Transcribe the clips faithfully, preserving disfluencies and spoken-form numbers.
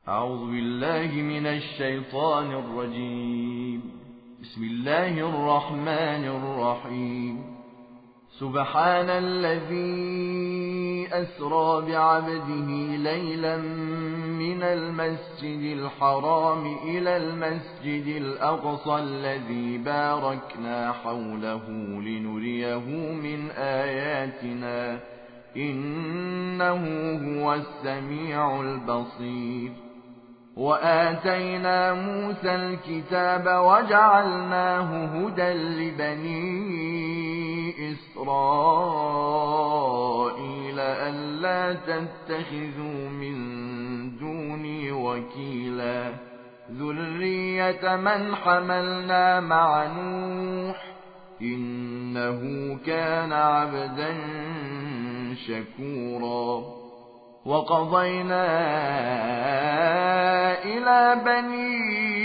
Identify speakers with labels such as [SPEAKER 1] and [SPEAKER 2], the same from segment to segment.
[SPEAKER 1] أعوذ بالله من الشيطان الرجيم. بسم الله الرحمن الرحيم. سبحان الذي أسرى بعبده ليلا من المسجد الحرام إلى المسجد الأقصى الذي باركنا حوله لنريه من آياتنا إنه هو السميع البصير. وآتينا موسى الكتاب وجعلناه هدى لبني إسرائيل ألا تتخذوا من دوني وكيلا ذرية من حملنا مع نوح إنه كان عبدا شكورا. وقضينا إلى بني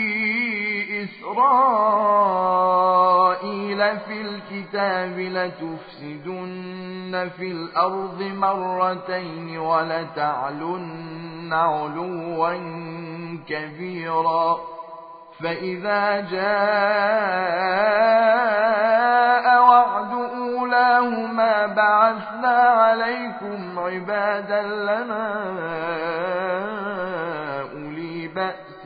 [SPEAKER 1] إسرائيل في الكتاب لتفسدن في الأرض مرتين ولتعلن علوا كبيرا. فإذا جاء وعد أولاهما بعثنا عليكم عبادا لنا أولي بأس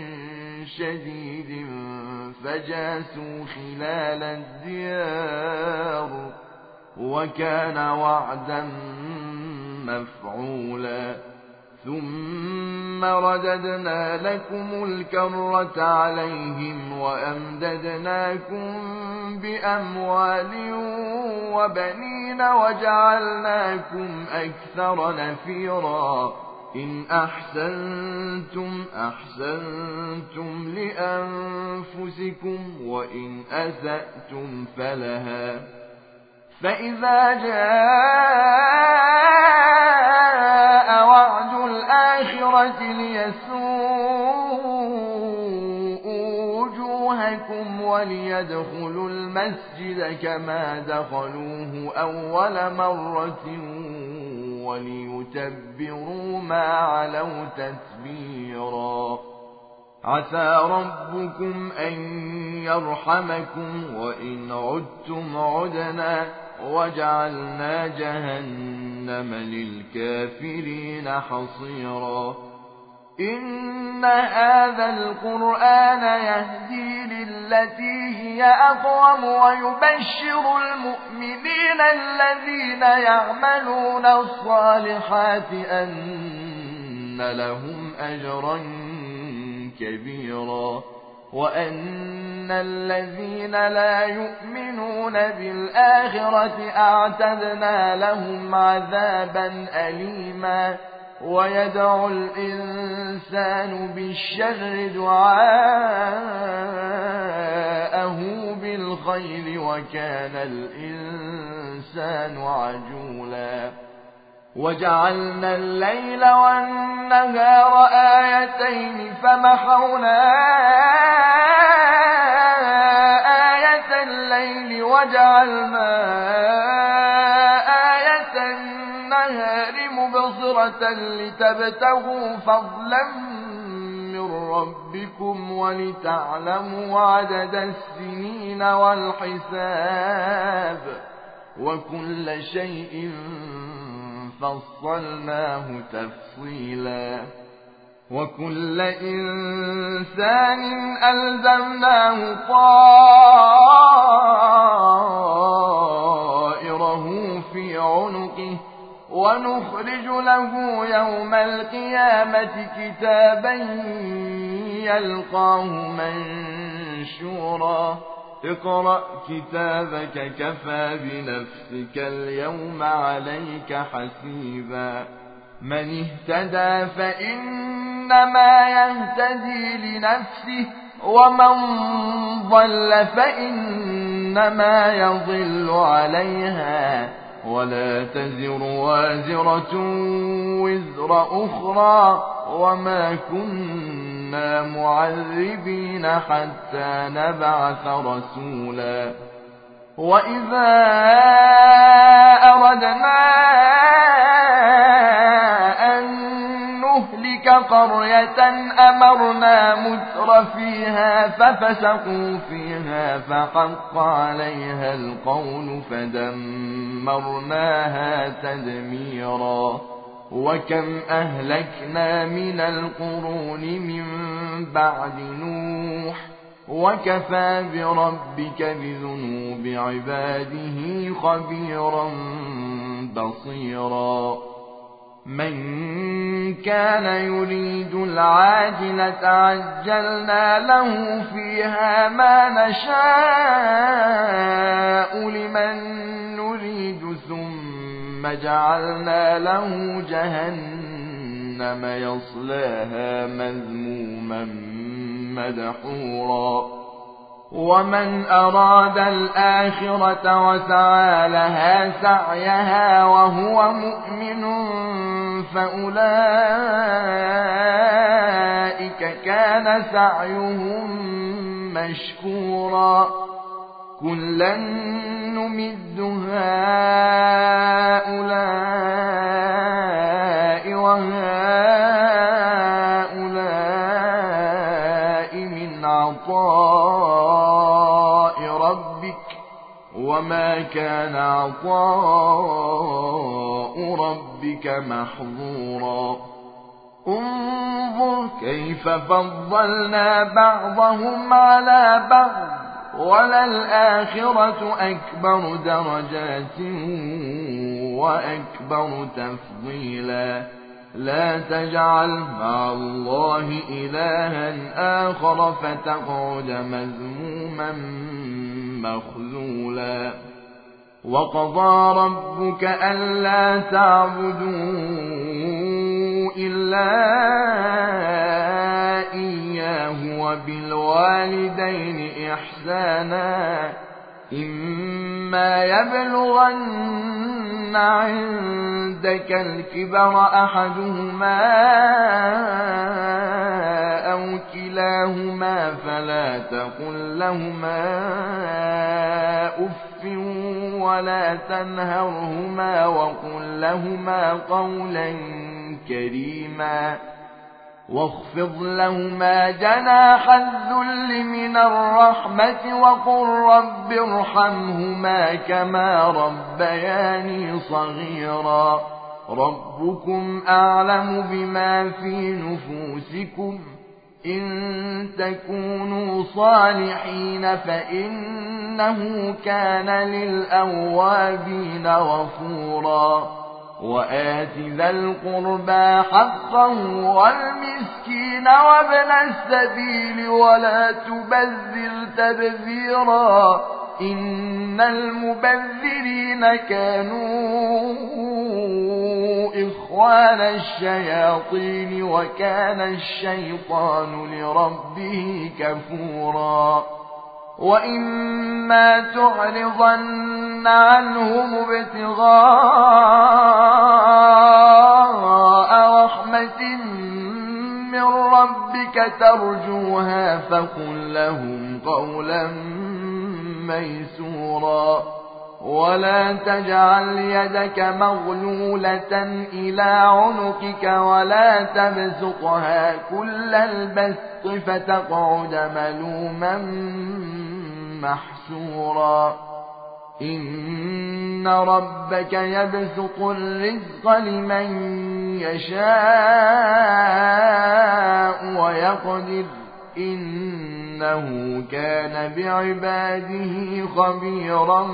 [SPEAKER 1] شديد فجاسوا خلال الديار وكان وعدا مفعولا. ثم رددنا لكم الكرة عليهم وأمددناكم بأموال وبنين وجعلناكم أكثر نفيرا. إن أحسنتم أحسنتم لأنفسكم وإن أسأتم فلها. فإذا جاء وعد الآخرة ليسوءوا وجوهكم وليدخلوا المسجد كما دخلوه أول مرة وليتبروا ما علوا تتبيرا. عسى ربكم أن يرحمكم وإن عدتم عدنا وجعلنا جهنم للكافرين حصيرا. إن هذا القرآن يهدي للتي هي أقوم ويبشر المؤمنين الذين يعملون الصالحات أن لهم أجرا كبيرا وأن الذين لا يؤمنون بالآخرة أعتدنا لهم عذابا أليما. ويدعو الإنسان بالشر دعاءه بالخير وكان الإنسان عجولا. وجعلنا الليل والنهار آيتين فمحونا آية الليل وجعلنا آية النهار مبصرة لتبتغوا فضلا من ربكم ولتعلموا عدد السنين والحساب وكل شيء فصلناه تفصيلا. وكل إنسان ألزمناه طائره في عنقه ونخرج له يوم القيامة كتابا يلقاه منشورا. اقرأ كتابك كفى بنفسك اليوم عليك حسيبا. من اهتدى فإنما يهتدي لنفسه ومن ضل فإنما يضل عليها ولا تزر وازرة وزر أخرى وما كنا معذبين حتى نبعث رسولا. وإذا أردنا أن نهلك تلك قرية أمرنا متر فيها ففسقوا فيها فحق عليها القول فدمرناها تدميرا وكم أهلكنا من القرون من بعد نوح وكفى بربك بذنوب عباده خبيرا بصيرا من كان يريد العاجلة عجلنا له فيها ما نشاء لمن نريد ثم جعلنا له جهنم يصلاها مذموما مدحورا ومن أراد الآخرة وسعى لها سعيها وهو مؤمن فأولئك كان سعيهم مشكورا كلا نمد هؤلاء وهؤلاء من عطاء ربك وما كان عطاء ربك محظورا انظر كيف فضلنا بعضهم على بعض وللآخرة أكبر درجات وأكبر تفضيلا لا تجعل مع الله إلها آخر فتقعد مذموما مخذولا وقضى ربك ألا تعبدوا إلا إياه وبالوالدين إحسانا إما يبلغن عندك الكبر أحدهما أو كلاهما فلا تقل لهما أف ولا تنهرهما وقل لهما قولا كريما واخفض لهما جناح الذل من الرحمة وقل رب ارحمهما كما ربياني صغيرا ربكم أعلم بما في نفوسكم إن تكونوا صالحين فإنه كان للأوابين غفورا وآت ذا القربى حقه والمسكين وابن السبيل ولا تبذر تبذيرا إن المبذرين كانوا إخوان الشياطين وكان الشيطان لربه كفورا وإما تعرضن عنهم ابتغاء رحمة من ربك ترجوها فقل لهم قولا ميسورا ولا تجعل يدك مغلولة إلى عنقك ولا تبسطها كل البسط فتقعد ملوما محسورا إن ربك يبسط الرزق لمن يشاء ويقدر إنه كان بعباده خبيرا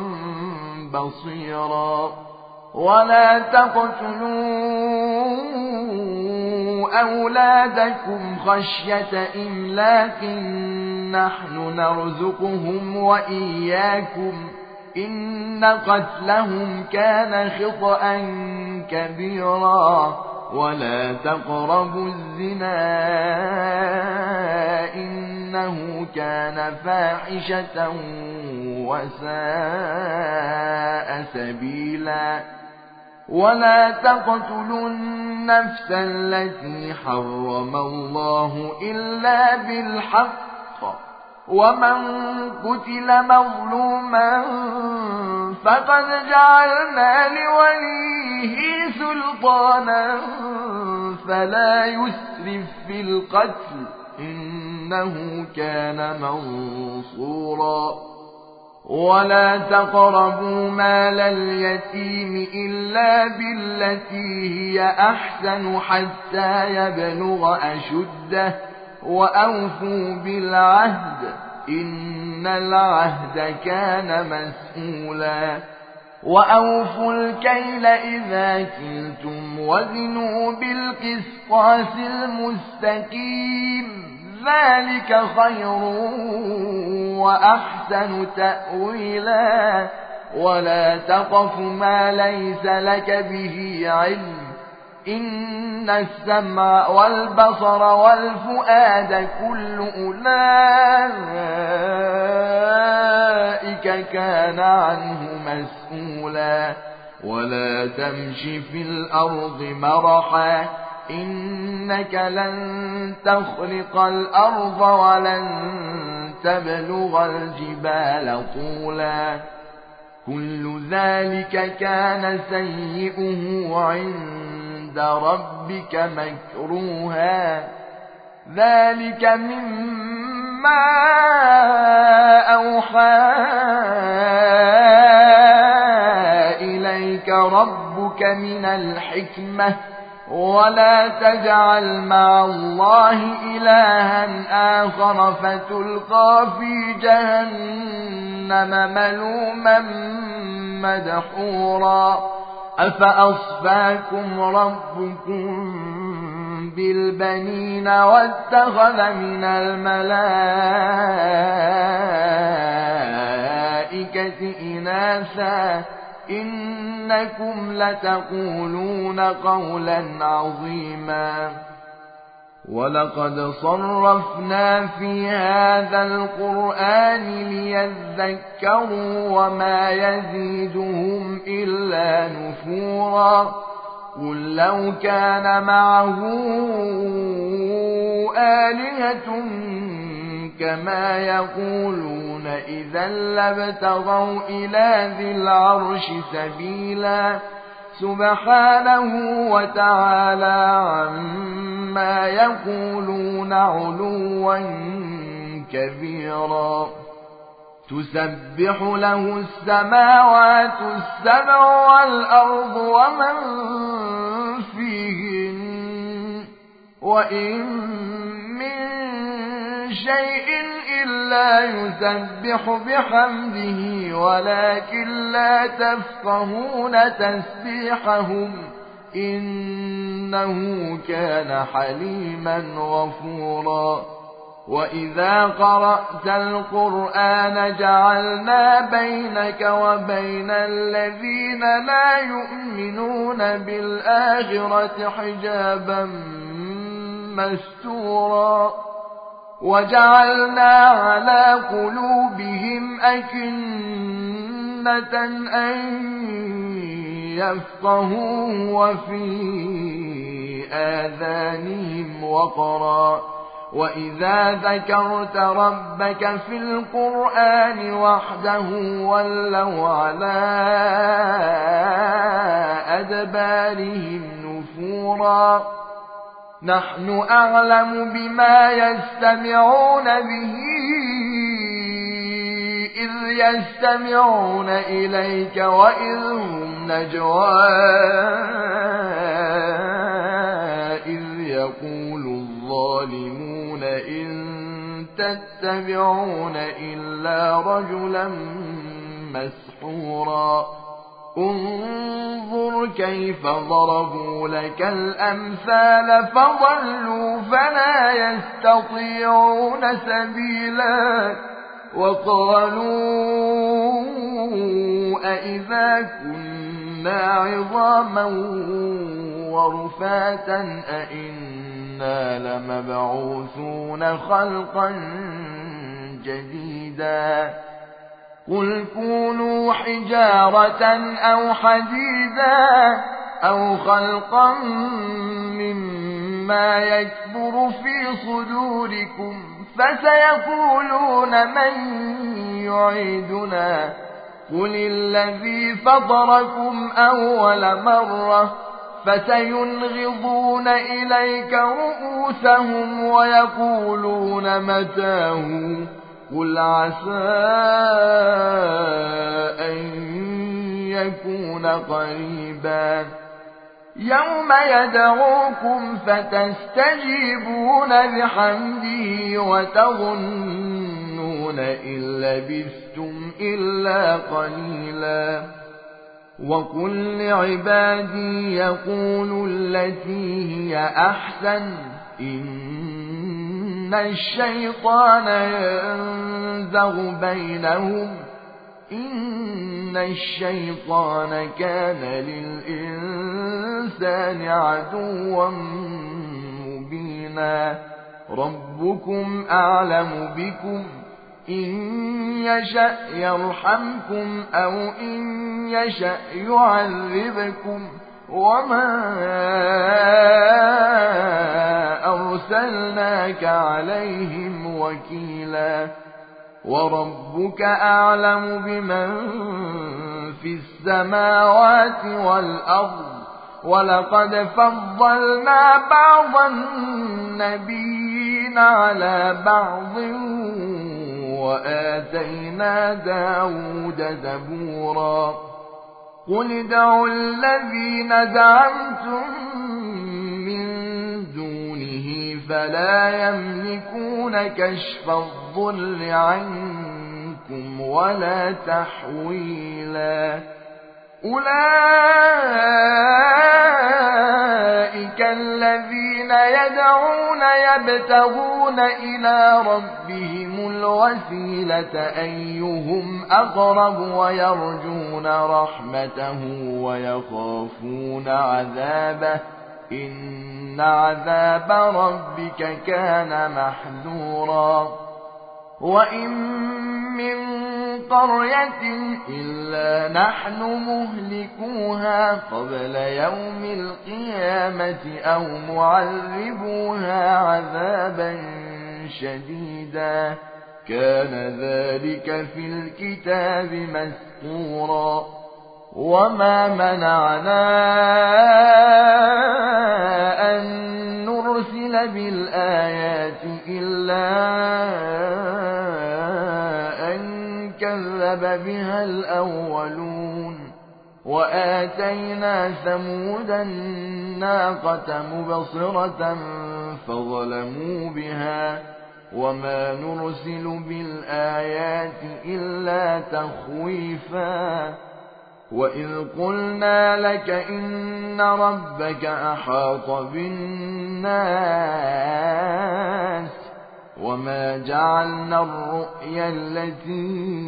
[SPEAKER 1] بصيرا ولا تقتلوا أولادكم خشية إملاق نحن نرزقهم وإياكم إن قتلهم كان خطأ كبيرا ولا تقربوا الزنا إنه كان فاحشة وساء سبيلا ولا تقتلوا النفس التي حرم الله إلا بالحق ومن قتل مظلوما فقد جعلنا لوليه سلطانا فلا يسرف في القتل إنه كان منصورا ولا تقربوا مال اليتيم إلا بالتي هي أحسن حتى يبلغ أشده وأوفوا بالعهد إن العهد كان مسؤولا وأوفوا الكيل إذا كلتم وزنوا بالقسطاس المستقيم ذلك خير وأحسن تأويلا ولا تقف ما ليس لك به علم إن السمع والبصر والفؤاد كل أولئك كان عنه مسؤولا ولا تمش في الأرض مرحا إنك لن تخرق الأرض ولن تبلغ الجبال طولا كل ذلك كان سيئه عند ربك مكروها ذلك مما أوحى إليك ربك من الحكمة ولا تجعل مع الله إلها آخر فتلقى في جهنم ملوما مدحورا أفأصفاكم ربكم بالبنين واتخذ من الملائكة إناثا إنكم لتقولون قولا عظيما ولقد صرفنا في هذا القرآن ليذكروا وما يزيدهم إلا نفورا قل لو كان معه آلهة كما يقولون إذا لابتغوا إلى ذي العرش سبيلا سبحانه وتعالى عما يقولون علوا كبيرا تسبح له السماوات السبع والأرض ومن فيهن وإن من شيء إلا يسبح بحمده ولكن لا تفقهون تسبيحهم إنه كان حليما غفورا وإذا قرأت القرآن جعلنا بينك وبين الذين لا يؤمنون بالآخرة حجابا مستورا وجعلنا على قلوبهم أكنة أن يفقهوا وفي آذانهم وقرا وإذا ذكرت ربك في القرآن وحده ولوا على أدبارهم نفورا نحن أعلم بما يستمعون به إذ يستمعون إليك وإذ هم نجوى إذ يقول الظالمون إن تتبعون إلا رجلا مسحورا انظر كيف ضربوا لك الأمثال فضلوا فلا يستطيعون سبيلا وقالوا أئذا كنا عظاما ورفاتا أئنا لمبعوثون خلقا جديدا قل كونوا حجارة أو حديدا أو خلقا مما يكبر في صدوركم فسيقولون من يعيدنا قل الذي فطركم أول مرة فسينغضون إليك رؤوسهم ويقولون متاه قل عسى أن يكون قريبا يوم يدعوكم فتستجيبون بحمده وتظنون إن لبثتم إلا قليلا وقل لعبادي يقولوا التي هي أحسن إن الشيطان ينزغ بينهم إن الشيطان كان للإنسان عدوا مبينا ربكم أعلم بكم إن يشأ يرحمكم أو إن يشأ يعذبكم وما أرسلناك عليهم وكيلا وربك أعلم بمن في السماوات والأرض ولقد فضلنا بعض النبيين على بعض وآتينا داود زبورا قل ادعوا الذين زعمتم من دونه فلا يملكون كشف الضر عنكم ولا تحويلا أولئك الذين يدعون يبتغون إلى ربهم الوسيلة أيهم أقرب ويرجون رحمته ويخافون عذابه إن عذاب ربك كان محذورا وإن من قرية إلا نحن مهلكوها قبل يوم القيامة أو معذبوها عذابا شديدا كان ذلك في الكتاب مسطورا وما منعنا أن نرسل بالآيات إلا أن كذب بها الأولون وآتينا ثمود الناقة مبصرة فظلموا بها وما نرسل بالآيات إلا تخويفا وإذ قلنا لك إن ربك أحاط بالناس وما جعلنا الرؤيا التي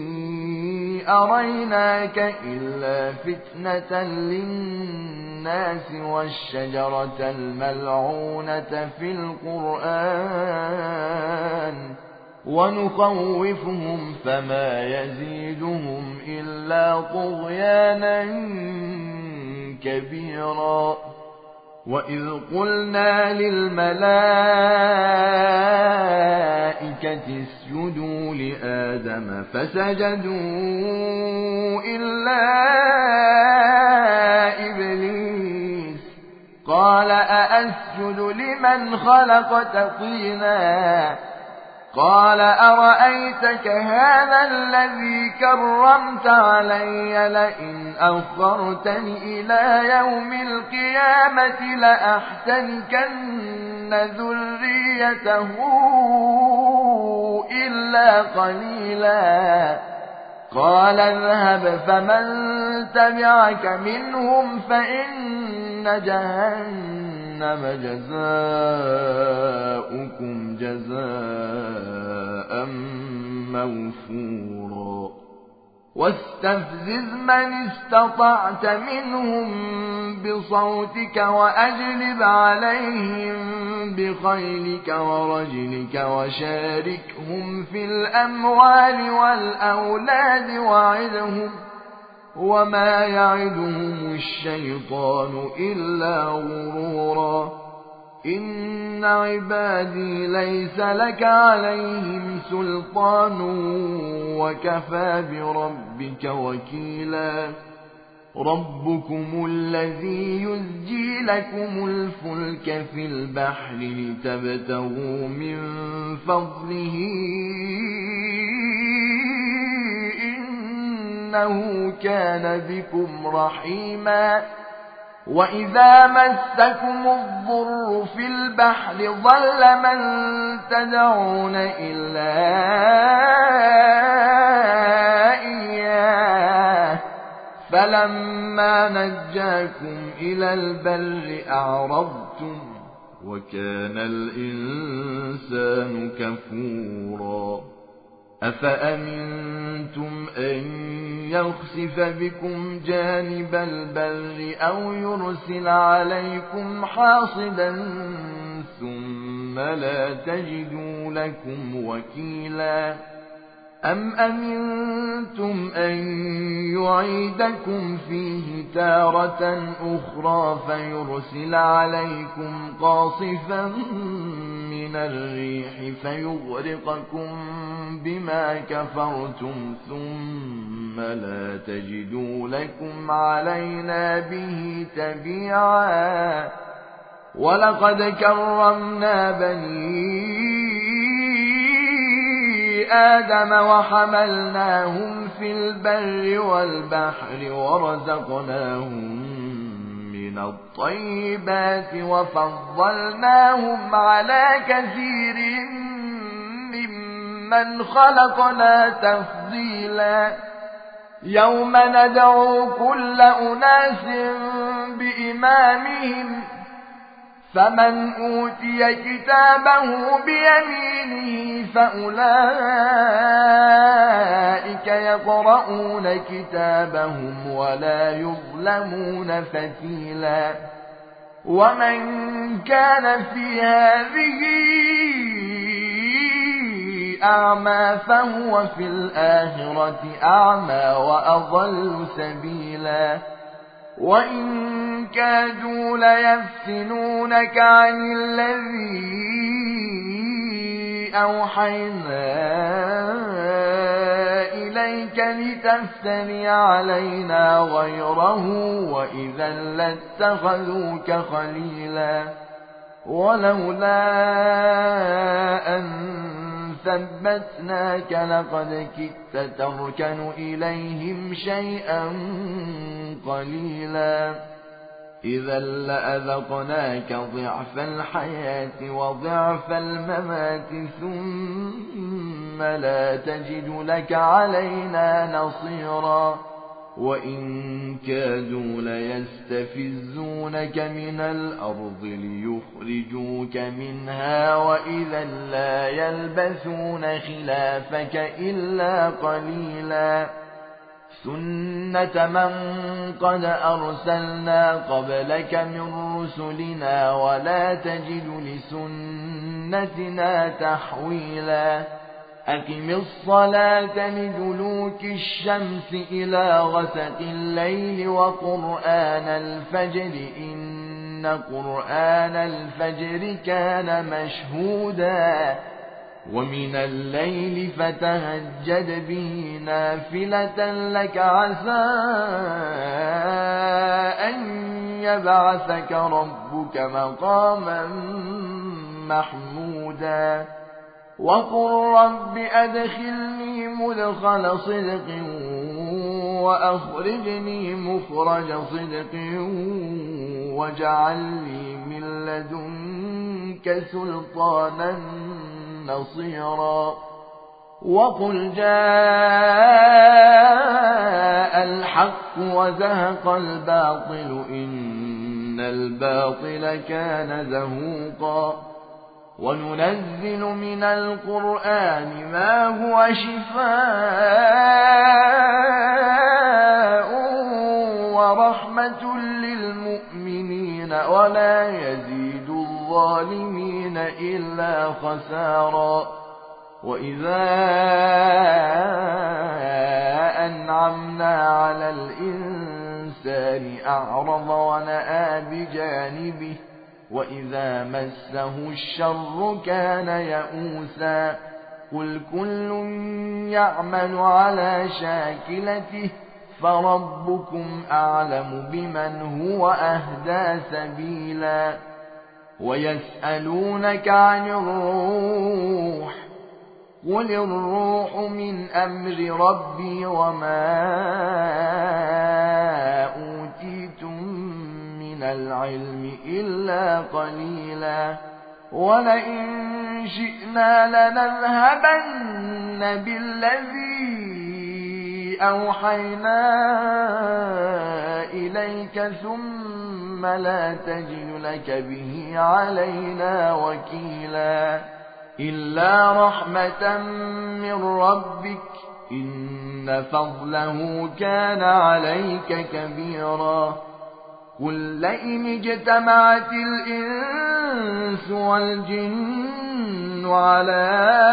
[SPEAKER 1] أريناك إلا فتنة للناس والشجرة الملعونة في القرآن ونخوفهم فما يزيدهم إلا طغيانا كبيرا وإذ قلنا للملائكة اسجدوا لآدم فسجدوا إلا إبليس قال أأسجد لمن خلقت طينا قال أرأيتك هذا الذي كرمت علي لئن أخرتني إلى يوم القيامة لأحتنكن ذريته إلا قليلا قال اذهب فمن تبعك منهم فإن جهنم جزاؤكم جزاء موفورا واستفزز من استطعت منهم بصوتك وأجلب عليهم بخيلك ورجلك وشاركهم في الأموال والأولاد وعدهم وما يعدهم الشيطان إلا غرورا إن عبادي ليس لك عليهم سلطان وكفى بربك وكيلا ربكم الذي يزجي لكم الفلك في البحر لتبتغوا من فضله إنه كان بكم رحيما وإذا مسكم الضر في البحر ضل من تدعون إلا إياه فلما نجاكم إلى البر أعرضتم وكان الإنسان كفورا أفأمنتم أن يخسف بكم جانب البر أو يرسل عليكم حاصبا ثم لا تجدوا لكم وكيلا أم أمنتم أن يعيدكم فيه تارة أخرى فيرسل عليكم قاصفا من الريح فيغرقكم بما كفرتم ثم لا تجدوا لكم علينا به تبيعا ولقد كرمنا بني آدم وحملناهم في البر والبحر ورزقناهم من الطيبات وفضلناهم على كثير ممن خلقنا تفضيلا يوم ندعو كل أناس بإمامهم فمن أوتي كتابه بيمينه فأولئك يقرؤون كتابهم ولا يظلمون فتيلا ومن كان في هذه أعمى فهو في الآخرة أعمى وأضل سبيلا وإن كادوا ليفتنونك عن الذي أوحينا إليك لتفتري علينا غيره وإذا لاتخذوك خليلا ولولا أن ثبتناك لقد كدت تركن إليهم شيئا قليلا إذا لأذقناك ضعف الحياة وضعف الممات ثم لا تجد لك علينا نصيرا وإن كادوا ليستفزونك من الأرض ليخرجوك منها وإذا لا يلبثون خلافك إلا قليلا سنة من قد أرسلنا قبلك من رسلنا ولا تجد لسنتنا تحويلا أقم الصلاة لدلوك الشمس إلى غسق الليل وقرآن الفجر إن قرآن الفجر كان مشهودا ومن الليل فتهجد به نافلة لك عسى أن يبعثك ربك مقاما محمودا وقل رب أدخلني مدخل صدق وأخرجني مخرج صدق واجعل لي من لدنك سلطانا نصيرا وقل جاء الحق وزهق الباطل إن الباطل كان زهوقا وننزل من القرآن ما هو شفاء ورحمة للمؤمنين ولا يزيد الظالمين إلا خسارا وإذا أنعمنا على الإنسان أعرض ونأى بجانبه وإذا مسه الشر كان يئوسا قل كل يعمل على شاكلته فربكم أعلم بمن هو أهدى سبيلا ويسألونك عن الروح قل الروح من أمر ربي وما أوتيتم من العلم إلا قليلا ولئن شئنا لنذهبن بالذي أوحينا إليك ثم لا تجد لك به علينا وكيلا إلا رحمة من ربك إن فضله كان عليك كبيرا قل لئن اجتمعت الإنس والجن على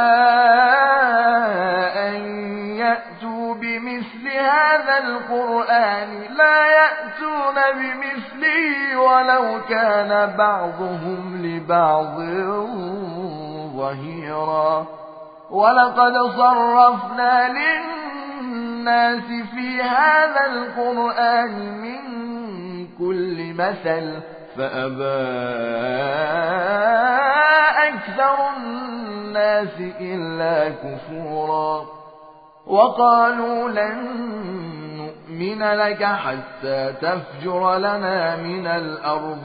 [SPEAKER 1] أن يأتوا بمثل هذا القرآن لا يأتون بمثله ولو كان بعضهم لبعض ظهيرا ولقد صرفنا للناس في هذا القرآن من كل مثل فأبى أكثر الناس إلا كفورا وقالوا لن نؤمن لك حتى تفجر لنا من الأرض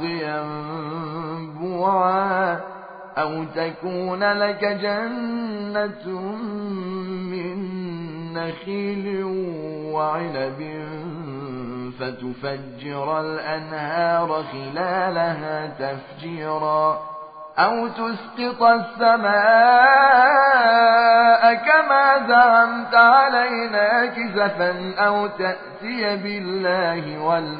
[SPEAKER 1] ينبوعا أو تكون لك جنة من نخيل وعنب فتفجر الأنهار خلالها تفجيرا أو تسقط السماء كما زعمت علينا كسفا أو تأتي بالله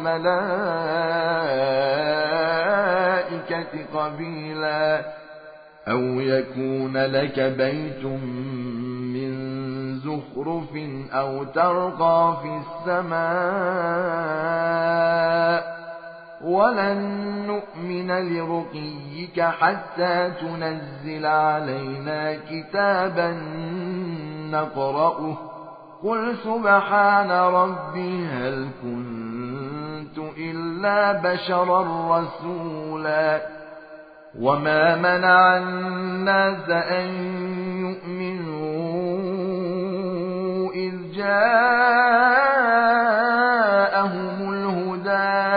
[SPEAKER 1] والملائكة قبيلا أو يكون لك بيت من زخرف أو ترقى في السماء ولن نؤمن لرقيك حتى تنزل علينا كتابا نقرأه قل سبحان ربي هل كنت إلا بشرا رسولا وما منع الناس أن يؤمنوا إذ جاءهم الهدى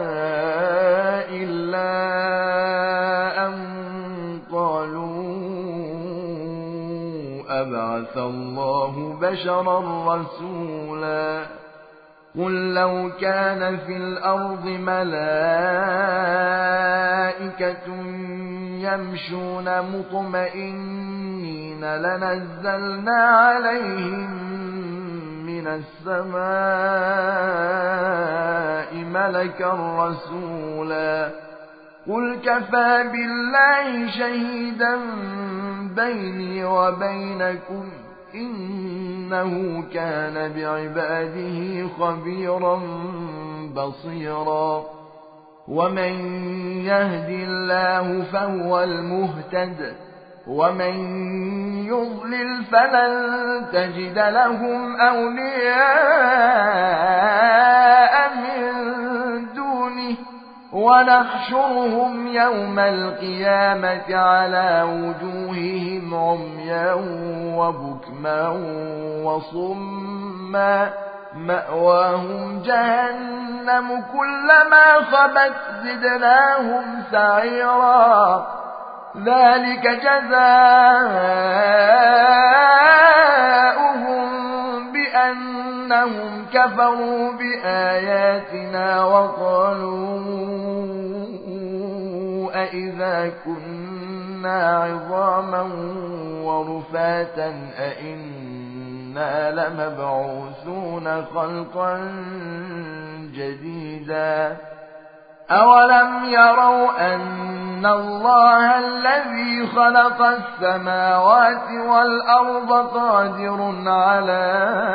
[SPEAKER 1] إلا أن قالوا أبعث الله بشرا رسولا قل لو كان في الأرض ملائكة يمشون مطمئنين لنزلنا عليهم من السماء ملكا رسولا قل كفى بالله شهيدا بيني وبينكم إنه كان بعباده خبيرا بصيرا ومن يهد الله فهو المهتد ومن يضلل فلن تجد لهم أولياء من دونه ونحشرهم يوم القيامة على وجوههم عميا وبكما وصما مأواهم جهنم كلما خبت زدناهم سعيرا ذلك جزاؤهم بأنهم كفروا بآياتنا وقالوا أئذا كنا عظاما ورفاتا أئنا لمبعوثون خلقا جديدا أولم يروا أن الله الذي خلق السماوات والأرض قادر على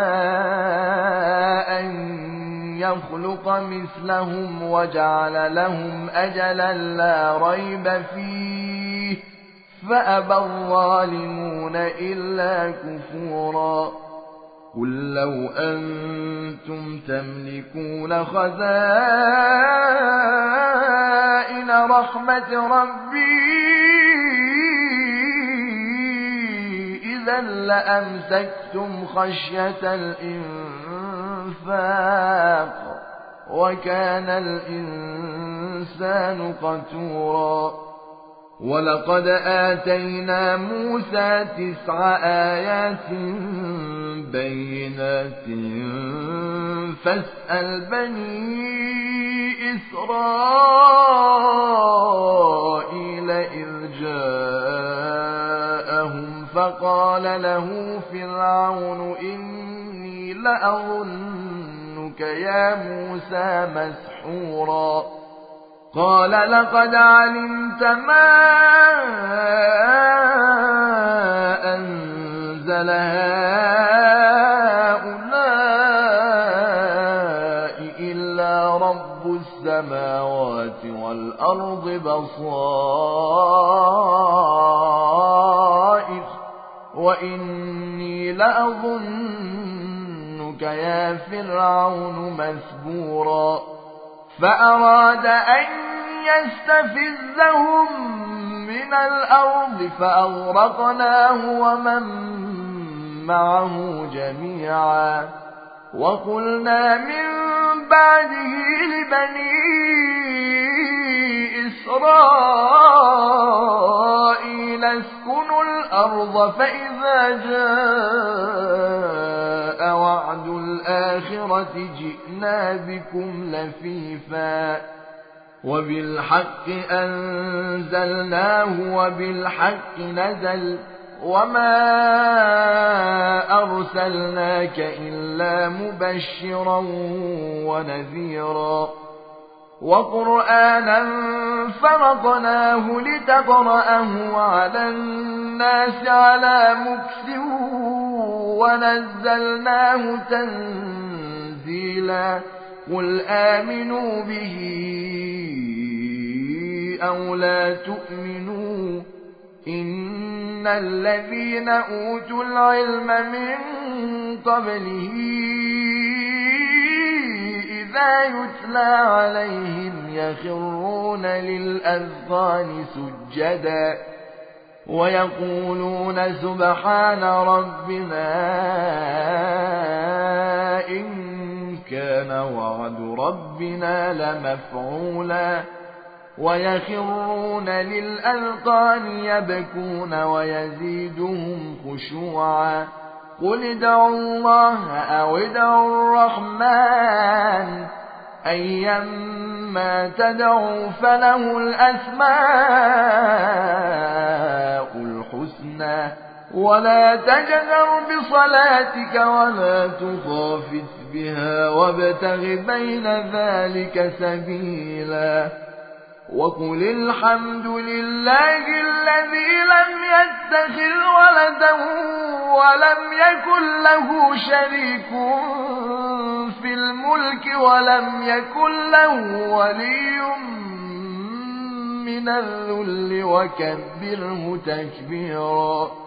[SPEAKER 1] أن يخلق مثلهم وجعل لهم أجلا لا ريب فيه فأبى الظالمون إلا كفورا قل لو أنتم تملكون خزائن رحمة ربي إذا لأمسكتم خشية الإنفاق وكان الإنسان قتورا ولقد آتينا موسى تسع آيات بينات فاسأل بني إسرائيل إذ جاءهم فقال له فرعون إني لأظنك يا موسى مسحورا قال لقد علمت ما أنزل هؤلاء إلا رب السماوات والأرض بصائر وإني لأظنك يا فرعون مثبورا فأراد أن يستفزهم من الأرض فأغرقناه ومن معه جميعا وقلنا من بعده لبني إسرائيل اسكنوا الأرض فإذا جاء وعد الآخرة جئنا بكم لفيفا وبالحق أنزلناه وبالحق نزل وما أرسلناك إلا مبشرا ونذيرا وقرآنا فرضناه لتقرأه على الناس على مكث ونزلناه تنزيلا قل آمنوا به أو لا تؤمنوا إن الذين أوتوا العلم من قبله إذا يتلى عليهم يخرون للأذقان سجدا ويقولون سبحان ربنا إن كان وعد ربنا لمفعولا ويخرون للأذقان يبكون ويزيدهم خشوعا قل ادعوا الله أو ادعوا الرحمن أيما تدعوا فله الأسماء الحسنى ولا تجهر بصلاتك ولا تخافت بها وابتغ بين ذلك سبيلا وقل الحمد لله الذي لم يتخذ ولدا ولم يكن له شريك في الملك ولم يكن له ولي من الذل وكبره تكبيرا